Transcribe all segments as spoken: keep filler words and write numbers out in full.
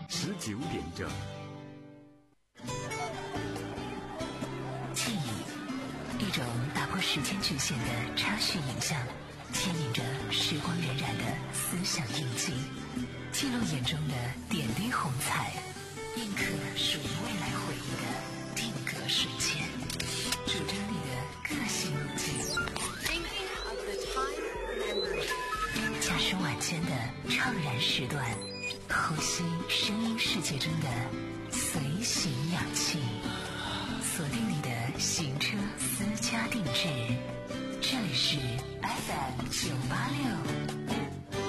十九点整。 记忆，一种打破时间局限的插叙影像，牵引着时光荏苒的思想印记，记录眼中的点滴红彩，印刻属于未来回忆的定格瞬间，主张你的个性路径。驾驶晚间的怅然时段，呼吸声音世界中的随行氧气，锁定你的行车私家定制。这里是 F M 九八六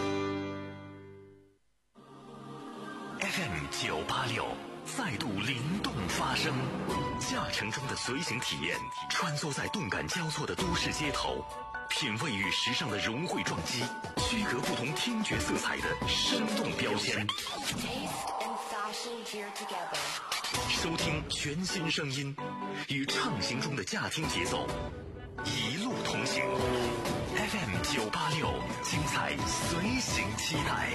F M 九八六再度灵动发声，驾乘中的随行体验，穿梭在动感交错的都市街头，品味与时尚的融汇撞击，区隔不同听觉色彩的生动标签，收听全新声音，与畅行中的驾听节奏一路同行。 F M 九八六，精彩随行期待。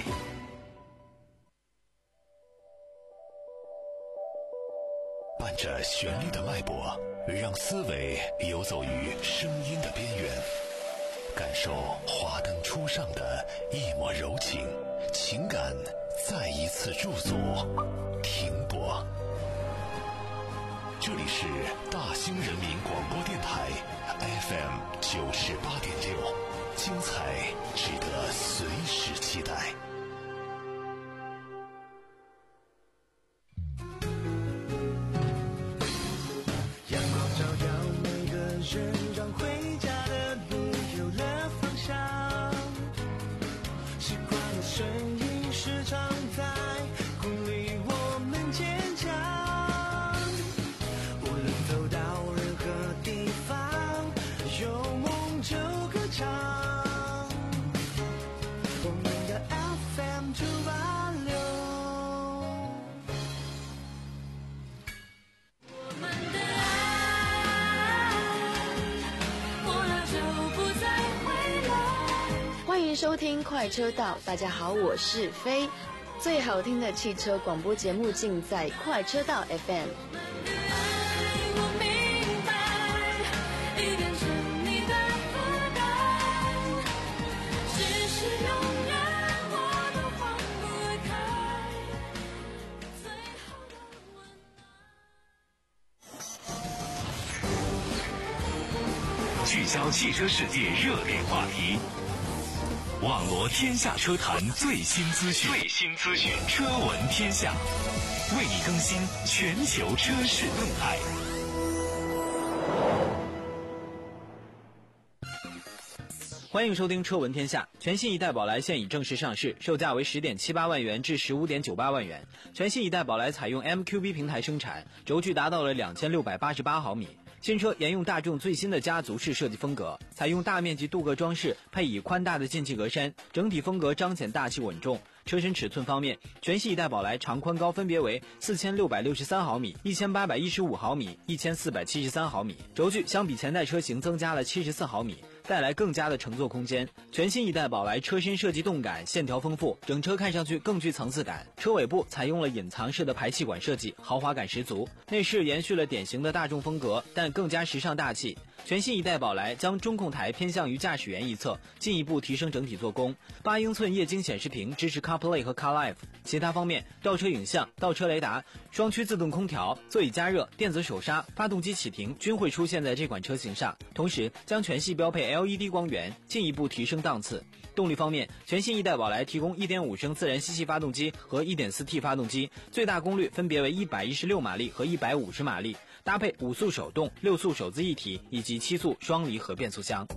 伴着旋律的脉搏，让思维游走于声音的边缘，感受华灯初上的一抹柔情，情感再一次驻足停泊。这里是大兴人民广播电台 F M 九十八点六，精彩值得随时期待。 人让回家的路有了方向，习惯的声音时常在鼓励我们坚强，无论走到任何地方，有梦就歌唱，我们的 F M 九八六。 欢迎收听快车道，大家好，我是飞。最好听的汽车广播节目尽在快车道 F M。 聚焦汽车世界热点话题，网罗天下车坛最新资讯，最新资讯，车闻天下，为你更新全球车市动态。 欢迎收听车闻天下。全新一代宝来现已正式上市，售价为 十点七八万元至 十五点九八万元。全新一代宝来采用 M Q B 平台生产，轴距达到了两千六百八十八毫米。新车沿用大众最新的家族式设计风格，采用大面积镀铬装饰，配以宽大的进气格栅，整体风格彰显大气稳重。车身尺寸方面，全系一代宝来长宽高分别为四千六百六十三毫米、一千八百一十五毫米、一千四百七十三毫米，轴距相比前代车型增加了七十四毫米，带来更加的乘坐空间。全新一代宝来车身设计动感，线条丰富，整车看上去更具层次感。车尾部采用了隐藏式的排气管设计，豪华感十足。内饰延续了典型的大众风格，但更加时尚大气。全新一代宝来将中控台偏向于驾驶员一侧，进一步提升整体做工。八英寸液晶显示屏支持 CarPlay 和 CarLife。其他方面，倒车影像、倒车雷达、双区自动空调、座椅加热、电子手刹、发动机启停均会出现在这款车型上，同时将全系标配 L E D 光源，进一步提升档次。动力方面，全新一代宝来提供 一点五升自然吸气发动机和 一点四 T 发动机，最大功率分别为一百一十六马力和一百五十马力，搭配五速手动、六速手自一体以及七速双离合变速箱。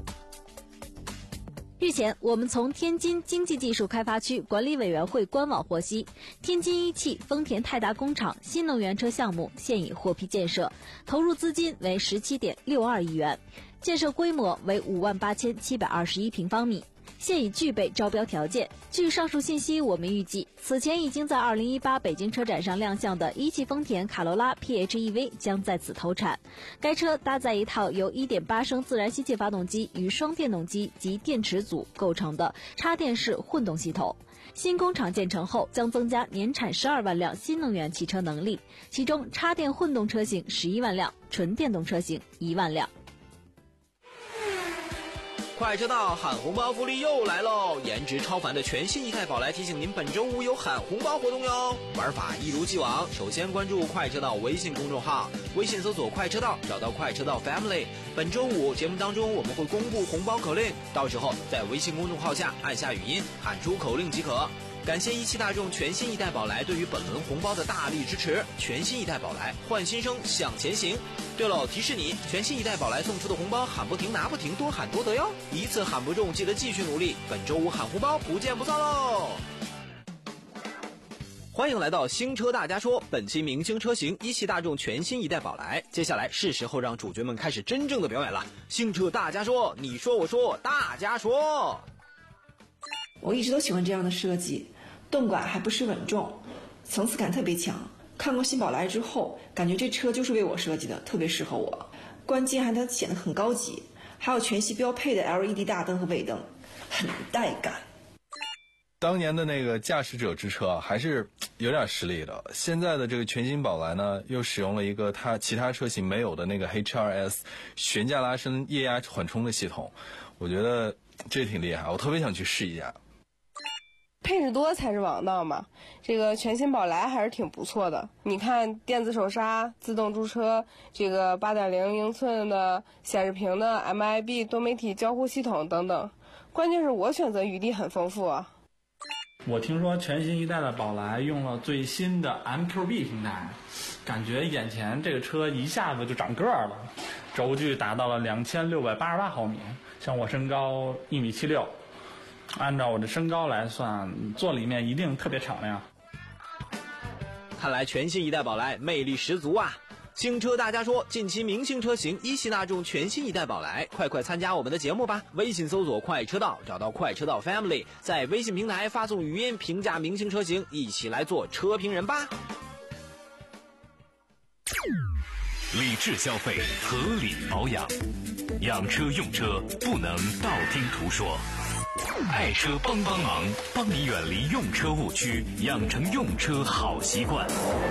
日前，我们从天津经济技术开发区管理委员会官网获悉，天津一汽丰田泰达工厂新能源车项目现已获批建设，投入资金为 十七点六二亿元，建设规模为五万八千七百二十一平方米。现已具备招标条件。据上述信息，我们预计此前已经在二零一八北京车展上亮相的一汽丰田卡罗拉 P H E V 将在此投产。该车搭载一套由 一点八升自然吸气发动机与双电动机及电池组构成的插电式混动系统。 新工厂建成后将增加年产十二万辆新能源汽车能力，其中插电混动车型十一万辆，纯电动车型一万辆。 快车道喊红包福利又来喽！颜值超凡的全新一代宝来提醒您，本周五有喊红包活动哟。玩法一如既往，首先关注快车道微信公众号，微信搜索快车道，找到快车道 Family。本周五节目当中我们会公布红包口令，到时候在微信公众号下按下语音喊出口令即可。感谢一汽大众全新一代宝来对于本轮红包的大力支持，全新一代宝来换新生向前行。对了，提示你，全新一代宝来送出的红包喊不停拿不停，多喊多得哟，一次喊不中记得继续努力，本周五喊红包不见不散喽。欢迎来到新车大家说，本期明星车型一汽大众全新一代宝来，接下来是时候让主角们开始真正的表演了。新车大家说，你说我说大家说。 我一直都喜欢这样的设计，动感还不失稳重，层次感特别强。看过新宝来之后，感觉这车就是为我设计的，特别适合我。关键还它显得很高级，还有全系标配的 L E D 大灯和尾灯，很带感。 当年的那个驾驶者之车还是有点实力的，现在的这个全新宝来呢，又使用了一个它其他车型没有的那个 H R S 悬架拉伸液压缓冲的系统，我觉得这挺厉害，我特别想去试一下。 配置多才是王道嘛，这个全新宝来还是挺不错的。你看电子手刹、自动驻车，这个 八点零 英寸的显示屏的 M I B 多媒体交互系统等等，关键是我选择余地很丰富啊。 我听说全新一代的宝来用了最新的 M Q B 平台，感觉眼前这个车一下子就长个儿了，轴距达到了两千六百八十八毫米，像我身高一米七六。按照我的身高来算，坐里面一定特别敞亮。 看来全新一代宝来魅力十足啊！新车大家说，近期明星车型一汽大众全新一代宝来，快快参加我们的节目吧！微信搜索快车道，找到快车道 Family， 在微信平台发送语音评价明星车型，一起来做车评人吧！ 理智消费，合理保养，养车用车不能道听途说。爱车帮帮忙，帮你远离用车误区，养成用车好习惯。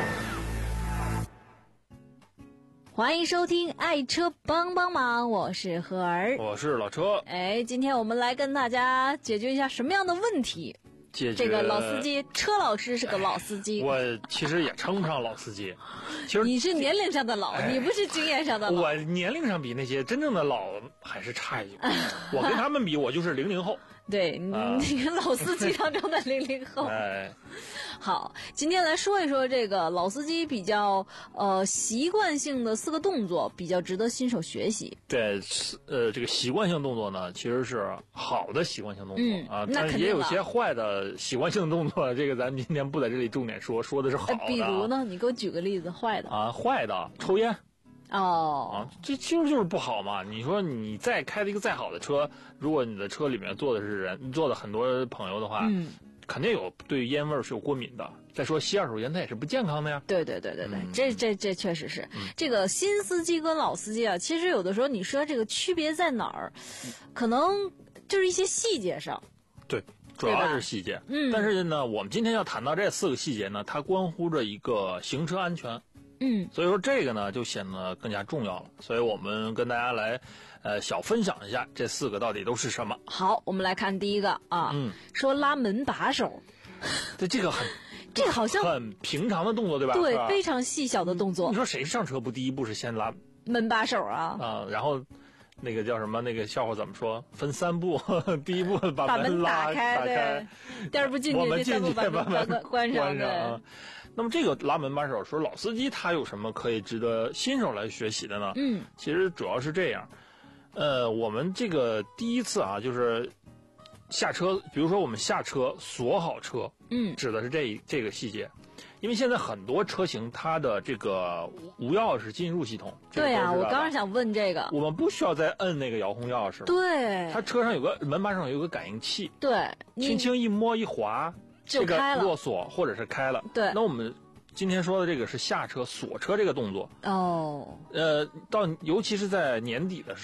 欢迎收听爱车帮帮忙，我是何儿， 我是老车。 哎，今天我们来跟大家解决一下什么样的问题？ 解决这个老司机，车老师是个老司机。 我其实也称不上老司机，其实你是年龄上的老，你不是经验上的老。 我年龄上比那些真正的老还是差一点，我跟他们比，我就是零零后。 对，你你老司机当中的零零后。 哎， 好，今天来说一说这个老司机比较呃习惯性的四个动作，比较值得新手学习。 对，呃，这个习惯性动作呢，其实是好的习惯性动作、 嗯、 啊，但是也有些坏的习惯性动作，这个咱们今天不在这里重点说，说的是好的、啊。 比如呢，你给我举个例子，坏的啊，坏的，抽烟。 哦， 啊，这其实就是不好嘛。你说你再开的一个再好的车，如果你的车里面坐的是人，坐的很多朋友的话，嗯，肯定有对烟味是有过敏的。再说吸二手烟，它也是不健康的呀。 对对对对对， 嗯、 这这这确实是、 嗯、 这个新司机跟老司机啊，其实有的时候你说这个区别在哪儿，可能就是一些细节上。 对。主要是细节， 嗯， 但是呢，我们今天要谈到这四个细节呢，它关乎着一个行车安全。 嗯， 所以说这个呢就显得更加重要了，所以我们跟大家来，呃，小分享一下这四个到底都是什么。 好，我们来看第一个啊， 嗯， 说拉门把手， 对，这个很， 这个好像很平常的动作，对吧？ 对，非常细小的动作。 你说谁上车不第一步是先拉门把手啊？ 啊，然后那个叫什么？那个笑话怎么说？分三步，第一步把把门拉打开， 打开， 第二步进去，第三步把门关上。 啊。那么这个拉门把手，说老司机他有什么可以值得新手来学习的呢？ 嗯， 其实主要是这样，呃，我们这个第一次啊，就是下车，比如说我们下车锁好车， 嗯， 指的是这这个细节，因为现在很多车型它的这个无钥匙进入系统， 对呀、 啊， 我刚刚想问这个， 我们不需要再摁那个遥控钥匙， 对， 它车上有个门把上有个感应器， 对， 轻轻一摸一滑。 就开了， 这个落锁或者是开了。 对， 那我们今天说的这个是下车锁车这个动作。 哦， 呃，到尤其是在年底的时候，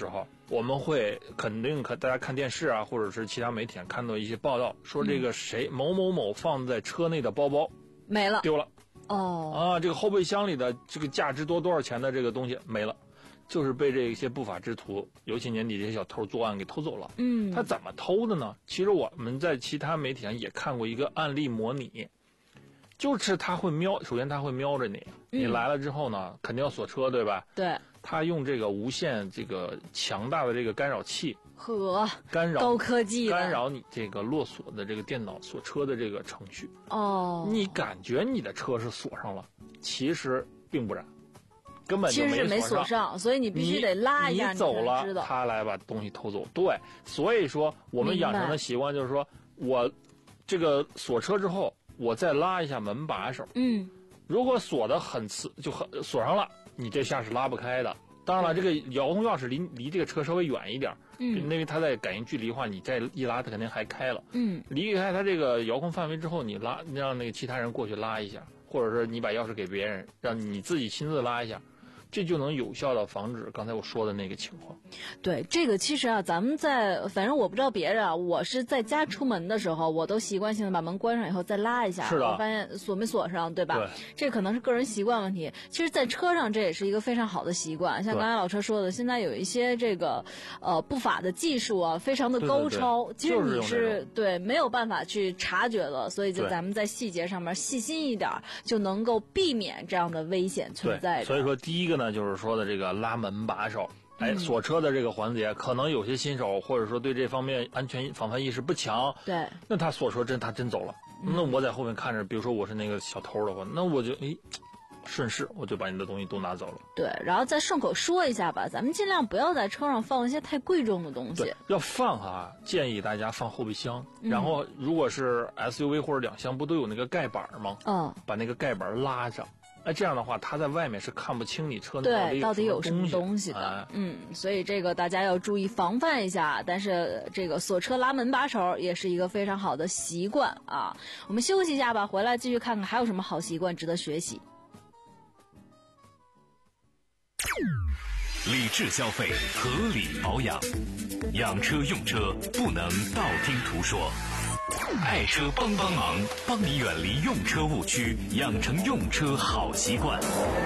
我们会肯定可大家看电视啊，或者是其他媒体上看到一些报道，说这个谁、嗯、某某某放在车内的包包没了， 丢了。 哦， 啊，这个后备箱里的这个价值多多少钱的这个东西没了，就是被这些不法之徒，尤其年底这些小偷作案给偷走了。 嗯， 他怎么偷的呢？其实我们在其他媒体上也看过一个案例模拟，就是他会瞄，首先他会瞄着你，你来了之后呢，肯定要锁车，对吧？ 对。 他用这个无线这个强大的这个干扰器， 和干扰高科技干扰你这个落锁的这个电脑锁车的这个程序。 哦， 你感觉你的车是锁上了，其实并不然，根本就其实是没锁锁上，所以你必须得拉一下， 你走了， 知道他来把东西偷走。对，所以说我们养成的习惯就是说，我这个锁车之后，我再拉一下门把手。 嗯， 如果锁得很刺，就很锁上了。你这下是拉不开的。当然了，这个遥控钥匙离离这个车稍微远一点，嗯，因为它在感应距离的话，你再一拉，它肯定还开了， 嗯， 离开它这个遥控范围之后，你拉让那个其他人过去拉一下，或者是你把钥匙给别人，让你自己亲自拉一下。这就能有效的防止刚才我说的那个情况。 对，这个其实啊，咱们在反正我不知道别人啊，我是在家出门的时候，我都习惯性的把门关上以后再拉一下， 是的， 我发现锁没锁上，对吧？ 对， 这可能是个人习惯问题。其实，在车上这也是一个非常好的习惯。像刚才老车说的，现在有一些这个呃不法的技术啊，非常的高超， 对对对， 其实你是、 是对没有办法去察觉的，所以就咱们在细节上面细心一点，就能够避免这样的危险存在的。 所以说，第一个呢，就是说的这个。这个拉门把手，哎，锁车的这个环节，可能有些新手或者说对这方面安全防范意识不强， 对， 那他锁车真他真走了，嗯、那我在后面看着，比如说我是那个小偷的话，那我就哎，顺势我就把你的东西都拿走了。 对，然后再顺口说一下吧，咱们尽量不要在车上放一些太贵重的东西。 对，要放哈，建议大家放后备箱，嗯、然后如果是 S U V 或者两厢，不都有那个盖板吗？ 嗯， 把那个盖板拉上。哎，这样的话，他在外面是看不清你车内对到底有什么东西的。 哎、 嗯，所以这个大家要注意防范一下。但是这个锁车拉门把手也是一个非常好的习惯啊。我们休息一下吧，回来继续看看还有什么好习惯值得学习。 理智消费，合理保养，养车用车不能道听途说。爱车帮帮忙，帮你远离用车误区，养成用车好习惯。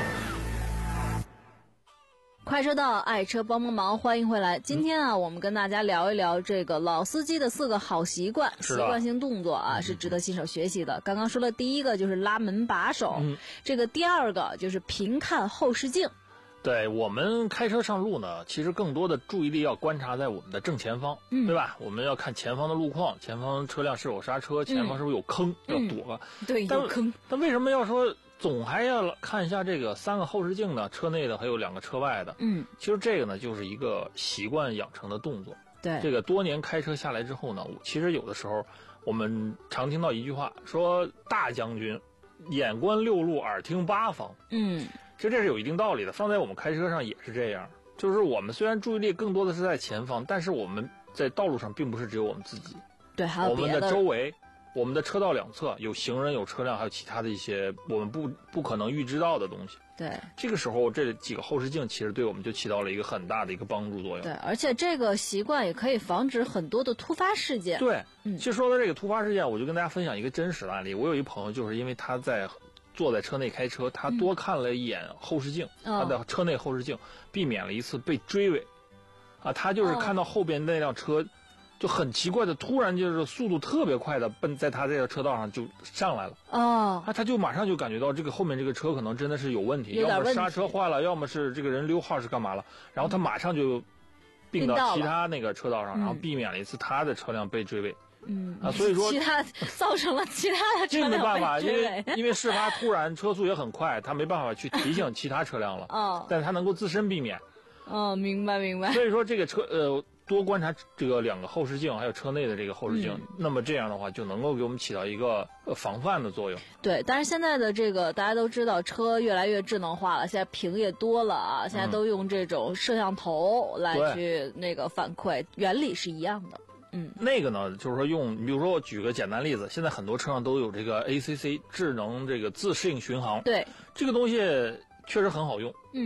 快车道，爱车帮帮忙，欢迎回来。今天啊，我们跟大家聊一聊这个老司机的四个好习惯，习惯性动作啊，是值得新手学习的。刚刚说了第一个就是拉门把手，嗯、这个第二个就是频看后视镜。 对，我们开车上路呢，其实更多的注意力要观察在我们的正前方，嗯、对吧？我们要看前方的路况，前方车辆是否刹车，前方是不是有坑，嗯、要躲。 对，有坑。 但为什么要说总还要看一下这个三个后视镜呢？车内的还有两个车外的。 嗯， 其实这个呢，就是一个习惯养成的动作。 对， 这个多年开车下来之后呢，其实有的时候我们常听到一句话，说大将军眼观六路，耳听八方。 嗯。 其实这是有一定道理的，放在我们开车上也是这样。就是我们虽然注意力更多的是在前方，但是我们在道路上并不是只有我们自己， 对，还有别的。我们的周围，我们的车道两侧有行人、有车辆，还有其他的一些我们不不可能预知到的东西。 对， 这个时候这几个后视镜其实对我们就起到了一个很大的一个帮助作用。 对，而且这个习惯也可以防止很多的突发事件。 对， 嗯， 其实说到这个突发事件，我就跟大家分享一个真实的案例。我有一朋友，就是因为他在坐在车内开车，他多看了一眼后视镜， 嗯、 他的车内后视镜，避免了一次被追尾。啊，他就是看到后边那辆车，就很奇怪的，突然就是速度特别快的奔在他这个车道上就上来了。 哦， 啊，他就马上就感觉到这个后面这个车可能真的是有问题， 有点问题， 要么刹车坏了，要么是这个人溜号是干嘛了，然后他马上就并到其他那个车道上，然后避免了一次他的车辆被追尾。 嗯啊，所以说其他造成了其他的车辆被追尾。 这没办法，因为因为事发突然，车速也很快，他没办法去提醒其他车辆了。 哦， 但是他能够自身避免。 哦，明白明白。 所以说这个车呃多观察这个两个后视镜，还有车内的这个后视镜， 嗯、 那么这样的话就能够给我们起到一个呃防范的作用。 对，但是现在的这个大家都知道，车越来越智能化了，现在屏也多了啊，现在都用这种摄像头来去那个反馈，原理是一样的。嗯， 那个呢，就是说用，比如说我举个简单例子，现在很多车上都有这个 A C C 智能这个自适应巡航， 对， 这个东西确实很好用。 嗯，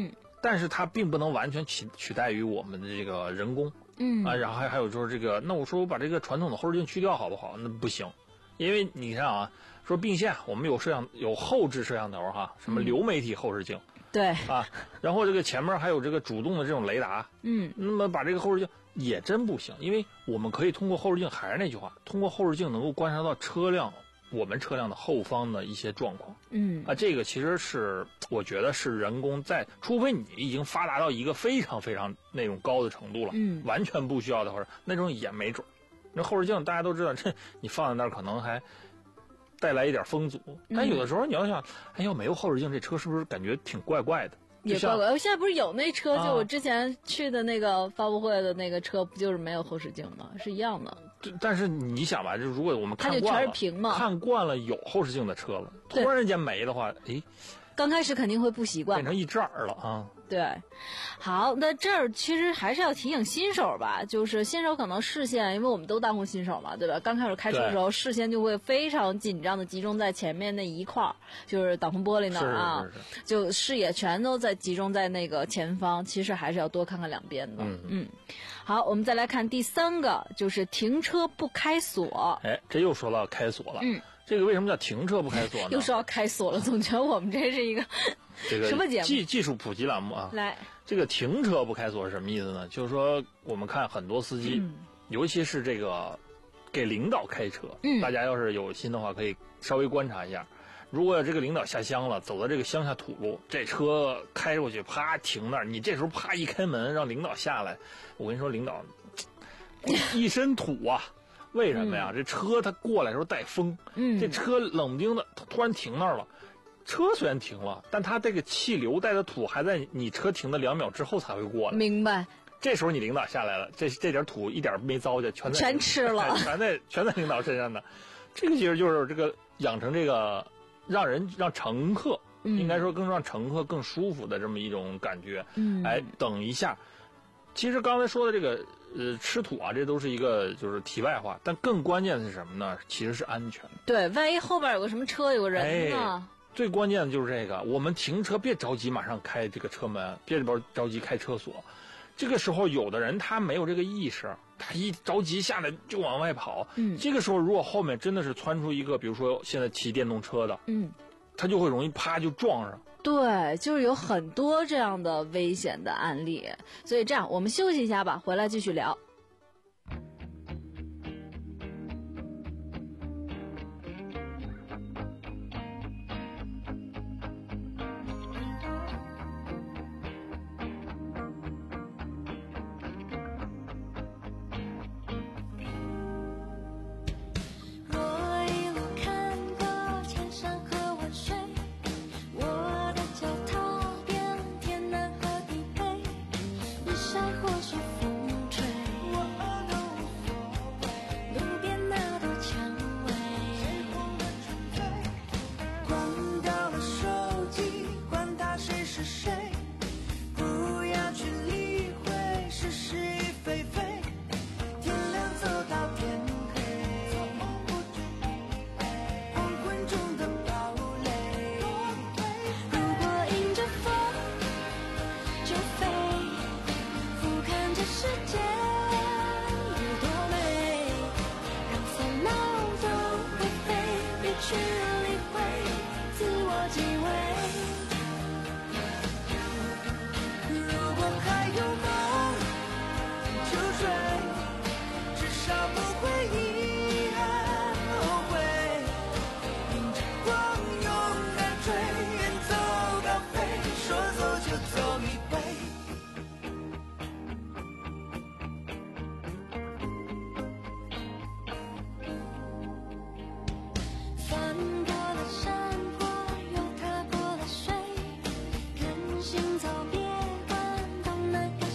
但是它并不能完全取取代于我们的这个人工。 嗯啊，然后还还有就是这个，那我说我把这个传统的后视镜去掉好不好？那不行，因为你看啊，说并线，我们有摄像有后置摄像头哈，什么流媒体后视镜， 嗯、对啊，然后这个前面还有这个主动的这种雷达， 嗯， 那么把这个后视镜也真不行，因为我们可以通过后视镜，还是那句话，通过后视镜能够观察到车辆我们车辆的后方的一些状况， 嗯啊，这个其实是我觉得是人工在，除非你已经发达到一个非常非常那种高的程度了， 嗯， 完全不需要的话，那种也没准。那后视镜大家都知道，这你放在那儿可能还带来一点风阻，但有的时候你要想，哎呦，没有后视镜，这车是不是感觉挺怪怪的？ 也怪怪。现在不是有那车，就我之前去的那个发布会的那个车，不就是没有后视镜吗？是一样的。 但是你想吧，就如果我们看惯了， 它就全是屏嘛， 看惯了有后视镜的车了，突然间没的话，哎， 刚开始肯定会不习惯， 变成一阵儿了啊。 对，好，那这儿其实还是要提醒新手吧，就是新手可能视线，因为我们都当过新手嘛，对吧？刚开始开车的时候，视线就会非常紧张的集中在前面那一块儿，就是挡风玻璃那儿啊， 是是是是就视野全都在集中在那个前方，其实还是要多看看两边的。 嗯嗯，好，我们再来看第三个，就是停车不开锁。 哎，这又说到开锁了。 嗯， 这个为什么叫停车不开锁呢？ 又说到开锁了，总觉得我们这是一个这个什么节目？ 技技术普及栏目啊。 来， 这个停车不开锁是什么意思呢？就是说我们看很多司机， 嗯、 尤其是这个给领导开车， 嗯， 大家要是有心的话，可以稍微观察一下。如果这个领导下乡了，走到这个乡下土路，这车开过去，啪停那儿，你这时候啪一开门，让领导下来，我跟你说，领导一身土啊。为什么呀？ 嗯、 这车它过来的时候带风， 嗯， 这车冷不丁的突然停那儿了。车虽然停了，但它这个气流带的土还在你车停的两秒之后才会过来。 明白。 这时候你领导下来了，这这点土一点没糟践，全在全吃了， 全在全在领导身上的。这个其实就是这个养成这个让人让乘客、嗯、应该说更让乘客更舒服的这么一种感觉。 嗯， 哎，等一下，其实刚才说的这个呃吃土啊，这都是一个就是题外话，但更关键的是什么呢？其实是安全。 对，万一后边有个什么车有个人呢？ 哎最关键的就是这个，我们停车别着急马上开这个车门，别着急开车锁。这个时候有的人他没有这个意识，他一着急下来就往外跑。 嗯， 这个时候如果后面真的是窜出一个，比如说现在骑电动车的， 嗯， 他就会容易啪就撞上。 对，就是有很多这样的危险的案例。所以这样，我们休息一下吧，回来继续聊。 行走别管东南。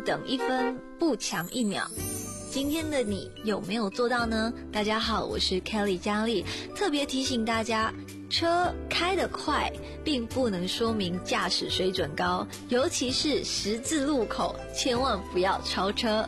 等一分，不抢一秒。今天的你有没有做到呢？大家好，我是 Kelly 佳丽，特别提醒大家，车开得快并不能说明驾驶水准高，尤其是十字路口，千万不要超车。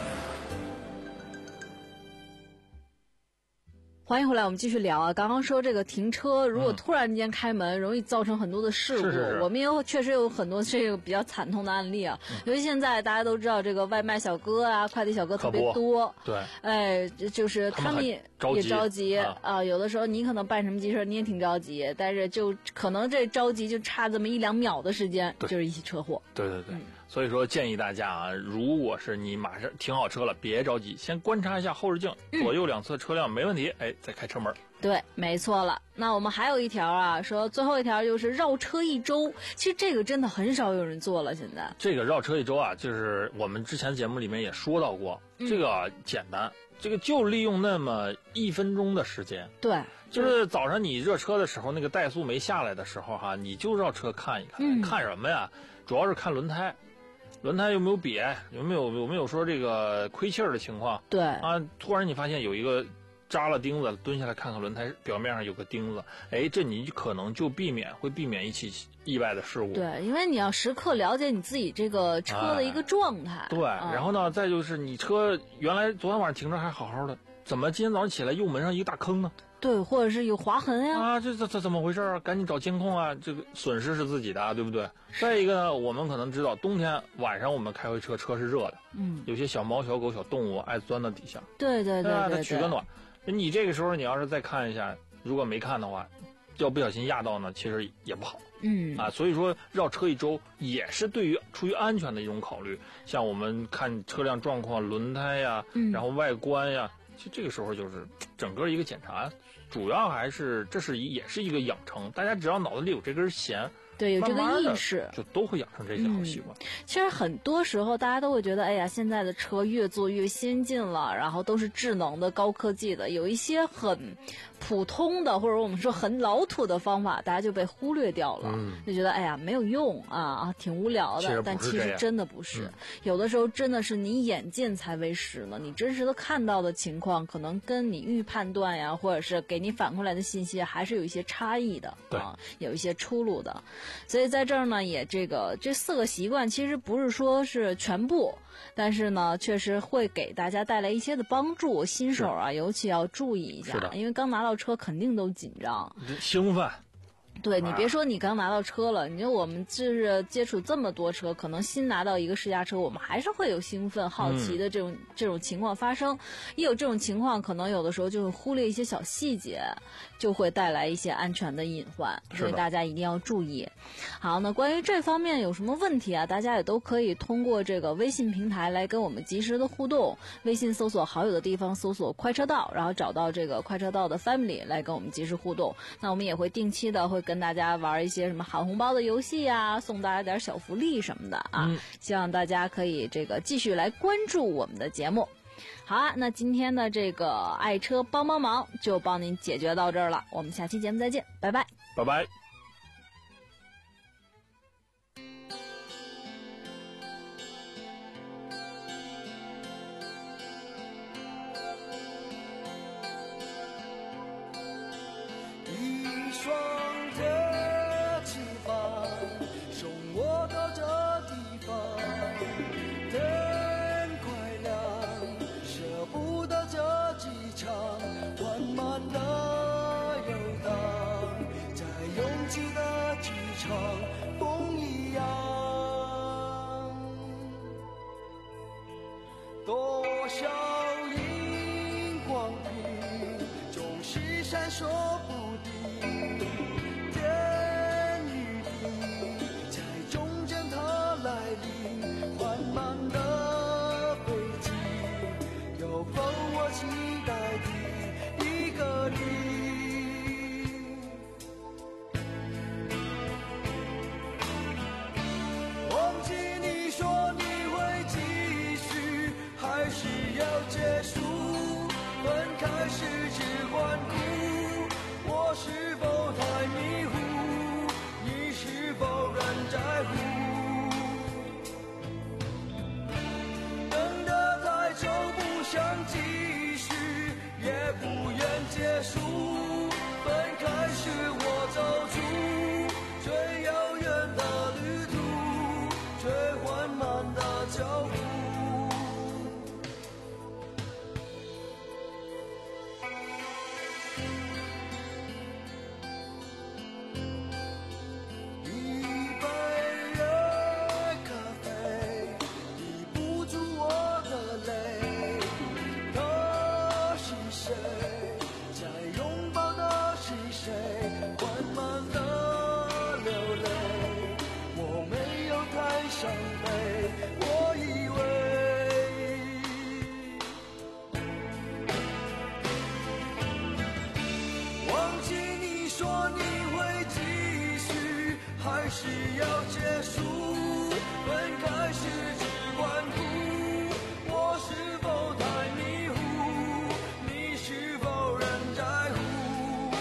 欢迎回来，我们继续聊啊。刚刚说这个停车，如果突然间开门，嗯、容易造成很多的事故。 是是是我们也有确实有很多这个比较惨痛的案例啊。嗯、尤其现在大家都知道，这个外卖小哥啊、快递小哥特别多。 对。 哎，就是他们也着也着急啊、 呃。有的时候你可能办什么急事，你也挺着急，但是就可能这着急就差这么一两秒的时间，就是一起车祸。 对对对。 嗯所以说，建议大家啊，如果是你马上停好车了，别着急，先观察一下后视镜，左右两侧车辆没问题，哎，再开车门。 对，没错了。那我们还有一条啊，说最后一条就是绕车一周，其实这个真的很少有人做了。现在这个绕车一周啊，就是我们之前节目里面也说到过，嗯、这个、啊、简单，这个就利用那么一分钟的时间。 对， 就是早上你热车的时候，那个怠速没下来的时候哈、啊，你就绕车看一看，嗯、看什么呀？主要是看轮胎。轮胎有没有瘪？有没有有没有说这个亏气儿的情况？ 对啊，突然你发现有一个扎了钉子，蹲下来看看轮胎表面上有个钉子，哎，这你可能就避免会避免一起意外的事故。 对，因为你要时刻了解你自己这个车的一个状态。 哎、对、嗯，然后呢，再就是你车原来昨天晚上停着还好好的，怎么今天早上起来右门上一个大坑呢？ 对，或者是有划痕呀。 啊，这这这怎么回事啊？赶紧找监控啊！这个损失是自己的，对不对？再一个呢，我们可能知道，冬天晚上我们开回车，车是热的， 嗯， 有些小猫、小狗、小动物爱钻到底下。 对对对对, 对, 对，它取个暖。你这个时候你要是再看一下，如果没看的话，要不小心压到呢，其实也不好。 嗯啊，所以说绕车一周也是对于出于安全的一种考虑。像我们看车辆状况、轮胎呀， 嗯、 然后外观呀，其实这个时候就是整个一个检查。主要还是这是一也是一个养成，大家只要脑子里有这根弦， 对，有这个意识， 就都会养成这些好习惯。 嗯、其实很多时候大家都会觉得，哎呀，现在的车越做越先进了，然后都是智能的、高科技的，有一些很普通的或者我们说很老土的方法，大家就被忽略掉了， 嗯、 就觉得哎呀没有用啊，挺无聊的。 其但其实真的不是， 嗯、 有的时候真的是你眼见才为实呢，你真实的看到的情况，可能跟你预判断呀，或者是给你反过来的信息还是有一些差异的， 对啊，有一些出入的。所以在这儿呢，也这个这四个习惯其实不是说是全部，但是呢，确实会给大家带来一些的帮助。新手啊，尤其要注意一下，因为刚拿到车肯定都紧张、 兴奋。 对，你别说你刚拿到车了，你说我们就是接触这么多车，可能新拿到一个试驾车，我们还是会有兴奋、好奇的这种、嗯、这种情况发生。一有这种情况，可能有的时候就会忽略一些小细节，就会带来一些安全的隐患，所以大家一定要注意。好，那关于这方面有什么问题啊？大家也都可以通过这个微信平台来跟我们及时的互动。微信搜索好友的地方搜索快车道，然后找到这个快车道的 family 来跟我们及时互动。那我们也会定期的会跟大家玩一些什么喊红包的游戏啊，送大家点小福利什么的啊、嗯、希望大家可以这个继续来关注我们的节目。好啊，那今天的这个爱车帮帮忙就帮您解决到这儿了，我们下期节目再见，拜拜拜拜。 一双的翅膀送我到这地方，天快亮，舍不得这机场，缓慢的游荡在拥挤的机场，风一样，多少荧光屏总是闪烁不期待的一个你，忘记你说你会继续，还是要结束？分开时只管哭，我是否太迷糊？你是否仍在乎？ 想继续，也不愿结束。分开时我走出最遥远的旅途，最缓慢的脚步。是要结束，分开时只管哭。我是否太迷糊？你是否仍在乎？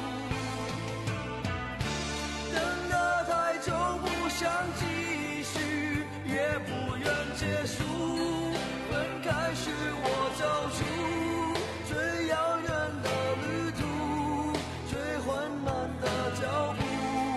等得太久，不想继续，也不愿结束。分开时我走出最遥远的旅途，最缓慢的脚步。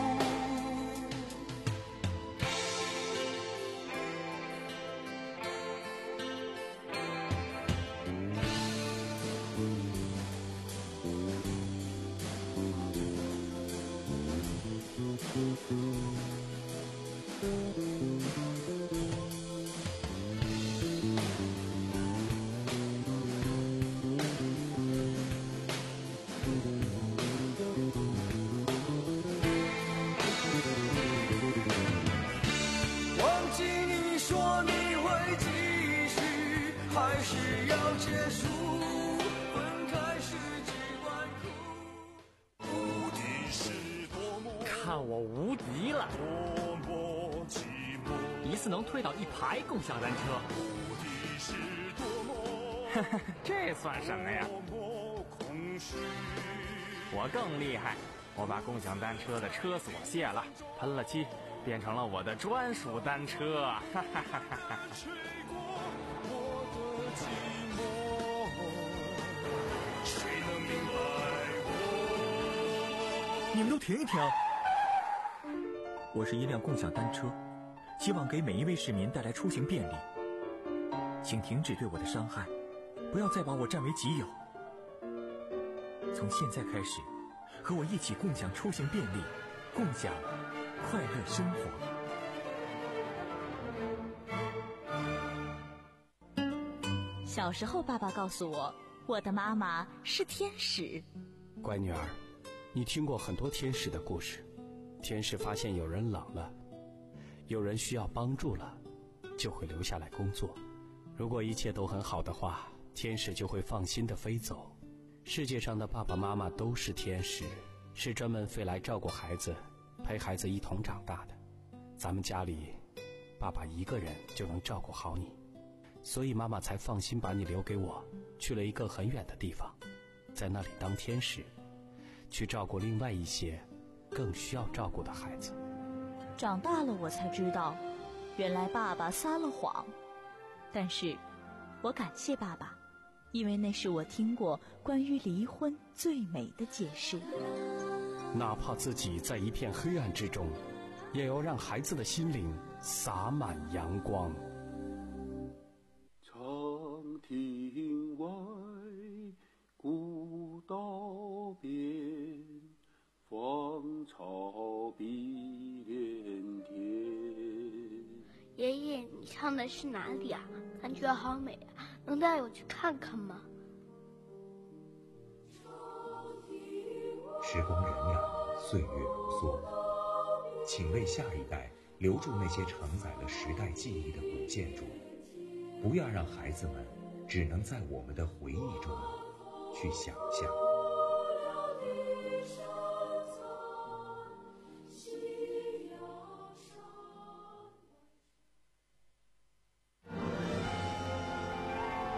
忘记你说你会继续，还是要结束？分开时只管哭。无敌是多么， 看我无敌了！ 多么寂寞， 一次能推倒一排共享单车。 无敌是多么， 这算什么呀？ 多么空虚。 我更厉害，我把共享单车的车锁卸了，喷了漆，变成了我的专属单车。哈哈哈哈哈！ 吹过我的寂寞，谁能明白我？ 你们都停一停！我是一辆共享单车，希望给每一位市民带来出行便利。请停止对我的伤害，不要再把我占为己有。从现在开始，和我一起共享出行便利，共享快乐生活。 小时候，爸爸告诉我，我的妈妈是天使。 乖女儿，你听过很多天使的故事。天使发现有人冷了，有人需要帮助了，就会留下来工作。如果一切都很好的话，天使就会放心地飞走。世界上的爸爸妈妈都是天使，是专门飞来照顾孩子，陪孩子一同长大的。咱们家里，爸爸一个人就能照顾好你，所以妈妈才放心把你留给我，去了一个很远的地方，在那里当天使，去照顾另外一些更需要照顾的孩子。 长大了我才知道，原来爸爸撒了谎，但是我感谢爸爸，因为那是我听过关于离婚最美的解释。 哪怕自己在一片黑暗之中，也要让孩子的心灵洒满阳光。 长亭外，古道边，芳草碧连天。 爷爷，你唱的是哪里啊？感觉好美啊，能带我去看看吗？ 时光荏苒，岁月如梭，请为下一代留住那些承载了时代记忆的古建筑，不要让孩子们只能在我们的回忆中去想象。